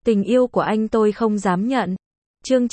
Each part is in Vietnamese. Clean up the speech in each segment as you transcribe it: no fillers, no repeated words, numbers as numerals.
Tình yêu của anh tôi không dám nhận. Chương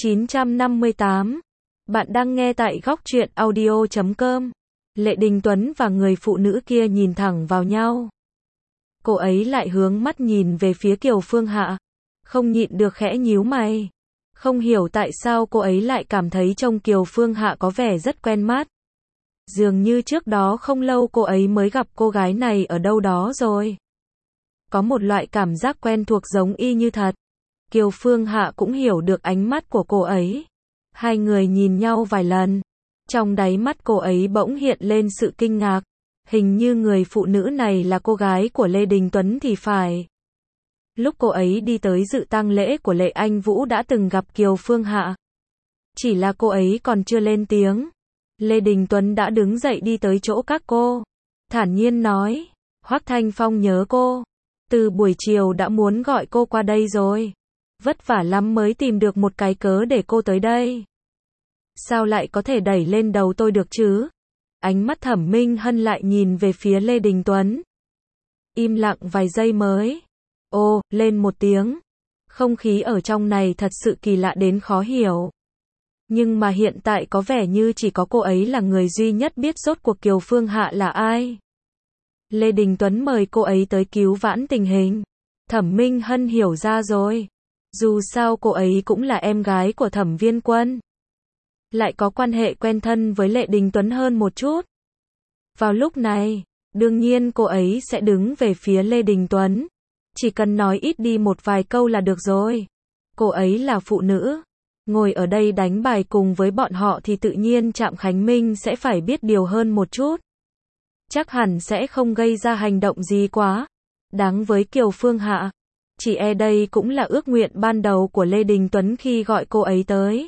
958. Bạn đang nghe tại góc truyện audio.com. Lệ Đình Tuấn và người phụ nữ kia nhìn thẳng vào nhau. Cô ấy lại hướng mắt nhìn về phía Kiều Phương Hạ. Không nhịn được khẽ nhíu mày. Không hiểu tại sao cô ấy lại cảm thấy trông Kiều Phương Hạ có vẻ rất quen mắt. Dường như trước đó không lâu cô ấy mới gặp cô gái này ở đâu đó rồi. Có một loại cảm giác quen thuộc giống y như thật. Kiều Phương Hạ cũng hiểu được ánh mắt của cô ấy. Hai người nhìn nhau vài lần. Trong đáy mắt cô ấy bỗng hiện lên sự kinh ngạc. Hình như người phụ nữ này là cô gái của Lê Đình Tuấn thì phải. Lúc cô ấy đi tới dự tang lễ của Lệ Anh Vũ đã từng gặp Kiều Phương Hạ. Chỉ là cô ấy còn chưa lên tiếng. Lê Đình Tuấn đã đứng dậy đi tới chỗ các cô. Thản nhiên nói, Hoắc Thanh Phong nhớ cô. Từ buổi chiều đã muốn gọi cô qua đây rồi. Vất vả lắm mới tìm được một cái cớ để cô tới đây. Sao lại có thể đẩy lên đầu tôi được chứ? Ánh mắt Thẩm Minh Hân lại nhìn về phía Lê Đình Tuấn. Im lặng vài giây mới. Ô, lên một tiếng. Không khí ở trong này thật sự kỳ lạ đến khó hiểu. Nhưng mà hiện tại có vẻ như chỉ có cô ấy là người duy nhất biết rốt cuộc Kiều Phương Hạ là ai. Lê Đình Tuấn mời cô ấy tới cứu vãn tình hình. Thẩm Minh Hân hiểu ra rồi. Dù sao cô ấy cũng là em gái của Thẩm Viên Quân. Lại có quan hệ quen thân với Lệ Đình Tuấn hơn một chút. Vào lúc này, đương nhiên cô ấy sẽ đứng về phía Lê Đình Tuấn. Chỉ cần nói ít đi một vài câu là được rồi. Cô ấy là phụ nữ. Ngồi ở đây đánh bài cùng với bọn họ thì tự nhiên Trạm Khánh Minh sẽ phải biết điều hơn một chút. Chắc hẳn sẽ không gây ra hành động gì quá đáng với Kiều Phương Hạ. Chỉ e đây cũng là ước nguyện ban đầu của Lê Đình Tuấn khi gọi cô ấy tới.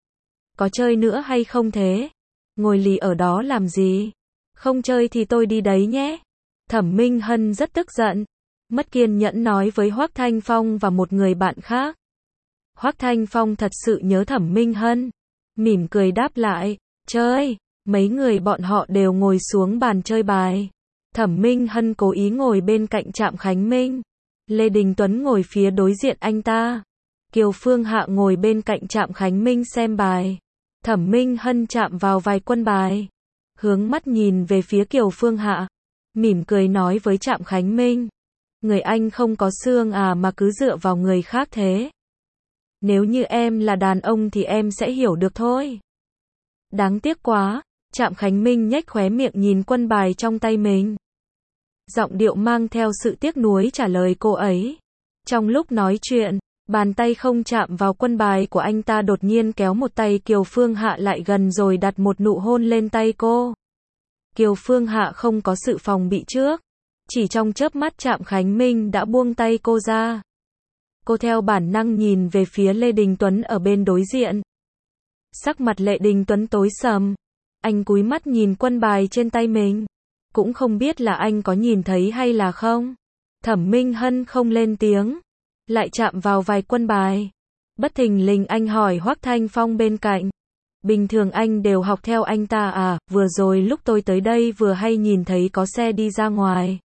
Có chơi nữa hay không thế? Ngồi lì ở đó làm gì? Không chơi thì tôi đi đấy nhé. Thẩm Minh Hân rất tức giận. Mất kiên nhẫn nói với Hoắc Thanh Phong và một người bạn khác. Hoắc Thanh Phong thật sự nhớ Thẩm Minh Hân. Mỉm cười đáp lại, chơi. Mấy người bọn họ đều ngồi xuống bàn chơi bài. Thẩm Minh Hân cố ý ngồi bên cạnh Trạm Khánh Minh. Lê Đình Tuấn ngồi phía đối diện anh ta. Kiều Phương Hạ ngồi bên cạnh Trạm Khánh Minh xem bài. Thẩm Minh Hân chạm vào vài quân bài. Hướng mắt nhìn về phía Kiều Phương Hạ. Mỉm cười nói với Trạm Khánh Minh. Người anh không có xương à mà cứ dựa vào người khác thế. Nếu như em là đàn ông thì em sẽ hiểu được thôi. Đáng tiếc quá. Trạm Khánh Minh nhếch khóe miệng nhìn quân bài trong tay mình. Giọng điệu mang theo sự tiếc nuối trả lời cô ấy. Trong lúc nói chuyện, bàn tay không chạm vào quân bài của anh ta đột nhiên kéo một tay Kiều Phương Hạ lại gần rồi đặt một nụ hôn lên tay cô. Kiều Phương Hạ không có sự phòng bị trước. Chỉ trong chớp mắt Trạm Khánh Minh đã buông tay cô ra. Cô theo bản năng nhìn về phía Lê Đình Tuấn ở bên đối diện. Sắc mặt Lê Đình Tuấn tối sầm. Anh cúi mắt nhìn quân bài trên tay mình. Cũng không biết là anh có nhìn thấy hay là không. Thẩm Minh Hân không lên tiếng. Lại chạm vào vài quân bài. Bất thình lình anh hỏi Hoắc Thanh Phong bên cạnh. Bình thường anh đều học theo anh ta à? Vừa rồi lúc tôi tới đây vừa hay nhìn thấy có xe đi ra ngoài.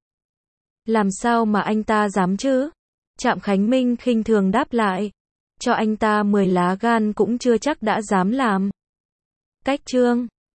Làm sao mà anh ta dám chứ? Trạm Khánh Minh khinh thường đáp lại. Cho anh ta 10 lá gan cũng chưa chắc đã dám làm. Cách chương